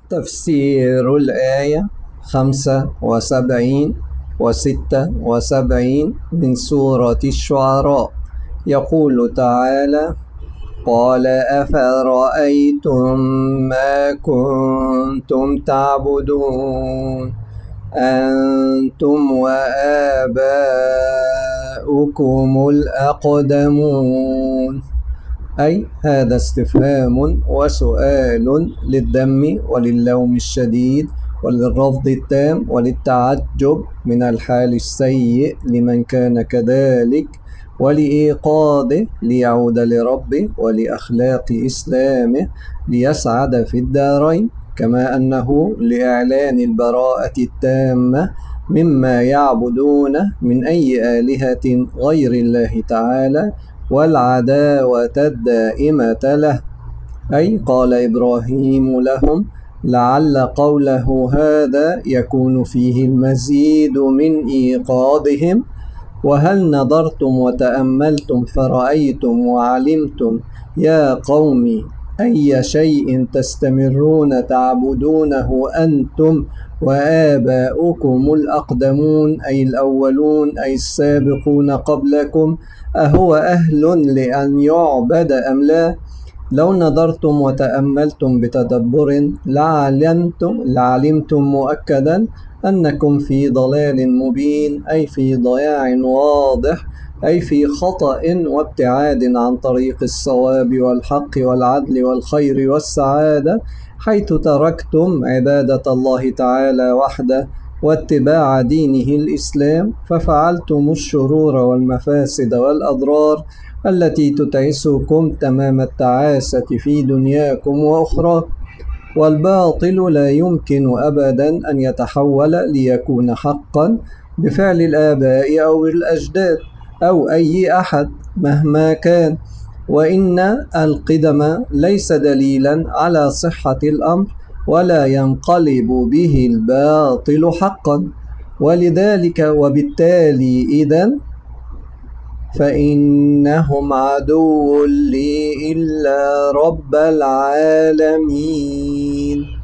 تفسير الآية 75 و76 من سورة الشعراء. يقول تعالى: قال أفرأيتم ما كنتم تعبدون أنتم وآباؤكم الأقدمون. أي هذا استفهام وسؤال للذم وللوم الشديد وللرفض التام وللتعجب من الحال السيء لمن كان كذلك، ولإيقاظه ليعود لربه ولأخلاق إسلامه ليسعد في الدارين، كما أنه لإعلان البراءة التامة مما يعبدونه من أي آلهة غير الله تعالى والعداوة الدائمة له. أي قال إبراهيم لهم لعل قوله هذا يكون فيه المزيد من إيقاظهم: وهل نظرتم وتأملتم فرأيتم وعلمتم يا قوم أي شيء تستمرون تعبدونه أنتم وآباؤكم الأقدمون، أي الأولون، أي السابقون قبلكم، أهو أهل لأن يعبد أم لا؟ لو نظرتم وتأملتم بتدبر لعلمتم مؤكدا أنكم في ضلال مبين، أي في ضياع واضح، أي في خطأ وابتعاد عن طريق الصواب والحق والعدل والخير والسعادة، حيث تركتم عبادة الله تعالى وحده واتباع دينه الإسلام، ففعلتم الشرور والمفاسد والأضرار التي تتعسكم تمام التعاسة في دنياكم وأخراكم. والباطل لا يمكن أبدا أن يتحول ليكون حقا بفعل الآباء أو الأجداد أو أي أحد مهما كان، وإن القدم ليس دليلا على صحة الأمر، ولا ينقلب به الباطل حقا. ولذلك وبالتالي إذن فإنهم عدو لي إلا رب العالمين.